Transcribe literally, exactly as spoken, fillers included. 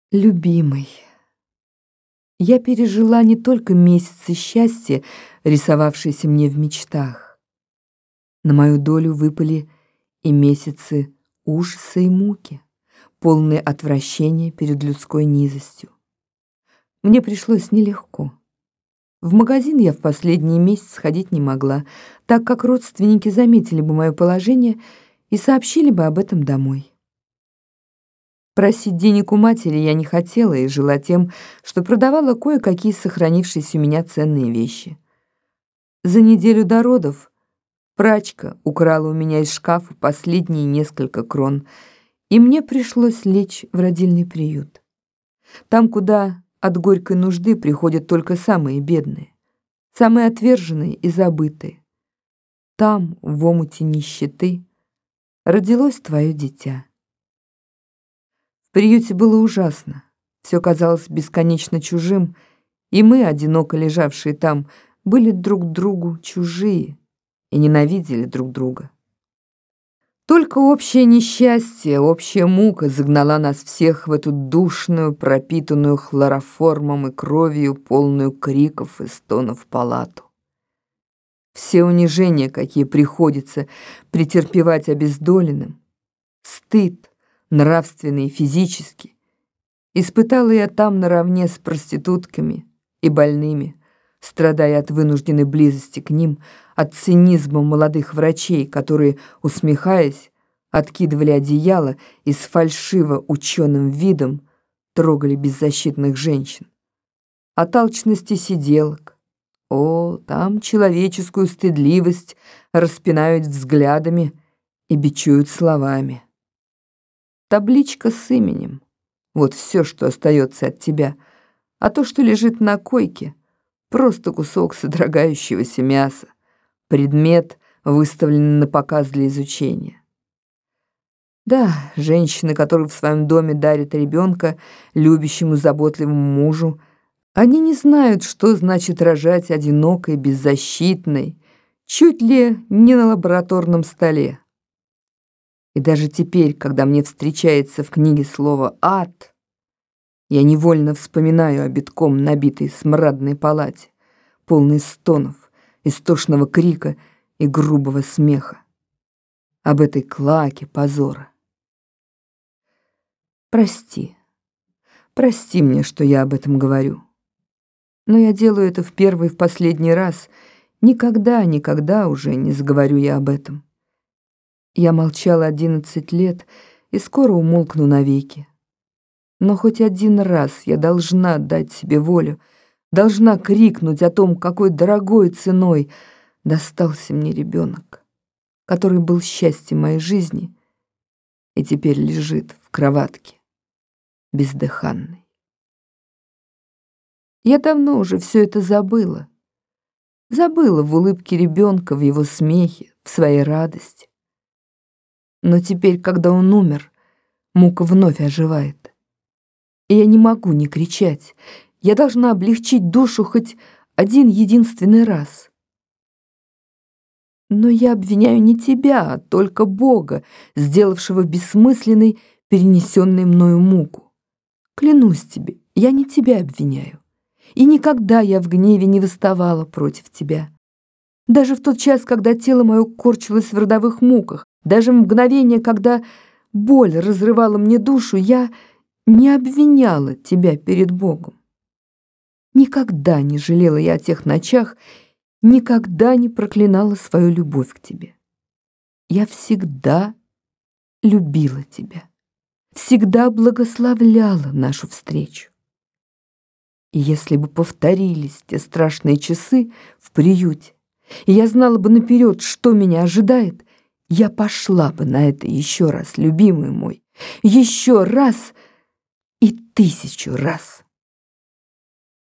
Любимый, я пережила не только месяцы счастья, рисовавшиеся мне в мечтах. На мою долю выпали и месяцы ужаса и муки, полные отвращения перед людской низостью. Мне пришлось нелегко. В магазин я в последние месяцы ходить не могла, так как родственники заметили бы мое положение и сообщили бы об этом домой. Просить денег у матери я не хотела и жила тем, что продавала кое-какие сохранившиеся у меня ценные вещи. За неделю до родов прачка украла у меня из шкафа последние несколько крон, и мне пришлось лечь в родильный приют. Там, куда от горькой нужды приходят только самые бедные, самые отверженные и забытые. Там, в омуте нищеты, родилось твое дитя. В приюте было ужасно. Все казалось бесконечно чужим, и мы, одиноко лежавшие там, были друг другу чужие и ненавидели друг друга. Только общее несчастье, общая мука загнала нас всех в эту душную, пропитанную хлороформом и кровью, полную криков и стонов палату. Все унижения, какие приходится претерпевать обездоленным, стыд, нравственный и физический, испытала я там наравне с проститутками и больными, страдая от вынужденной близости к ним, от цинизма молодых врачей, которые, усмехаясь, откидывали одеяло и с фальшиво ученым видом трогали беззащитных женщин, от алчности сиделок. О, там человеческую стыдливость распинают взглядами и бичуют словами. Табличка с именем — вот все, что остается от тебя, а то, что лежит на койке, просто кусок содрогающегося мяса, предмет, выставленный на показ для изучения. Да, женщины, которые в своем доме дарят ребенка любящему, заботливому мужу, они не знают, что значит рожать одинокой, беззащитной, чуть ли не на лабораторном столе. И даже теперь, когда мне встречается в книге слово «ад», я невольно вспоминаю о битком набитой смрадной палате, полной стонов, истошного крика и грубого смеха, об этой клоаке позора. Прости, прости мне, что я об этом говорю. Но я делаю это в первый и в последний раз. Никогда, никогда уже не заговорю я об этом. Я молчала одиннадцать лет и скоро умолкну навеки. Но хоть один раз я должна дать себе волю, должна крикнуть о том, какой дорогой ценой достался мне ребенок, который был счастьем моей жизни и теперь лежит в кроватке, бездыханный. Я давно уже все это забыла. Забыла в улыбке ребенка, в его смехе, в своей радости. Но теперь, когда он умер, мука вновь оживает. И я не могу не кричать. Я должна облегчить душу хоть один единственный раз. Но я обвиняю не тебя, а только Бога, сделавшего бессмысленной, перенесенной мною муку. Клянусь тебе, я не тебя обвиняю. И никогда я в гневе не восставала против тебя. Даже в тот час, когда тело мое корчилось в родовых муках, даже в мгновение, когда боль разрывала мне душу, я не обвиняла тебя перед Богом. Никогда не жалела я о тех ночах, никогда не проклинала свою любовь к тебе. Я всегда любила тебя, всегда благословляла нашу встречу. И если бы повторились те страшные часы в приюте, и я знала бы наперед, что меня ожидает, я пошла бы на это еще раз, любимый мой, еще раз и тысячу раз.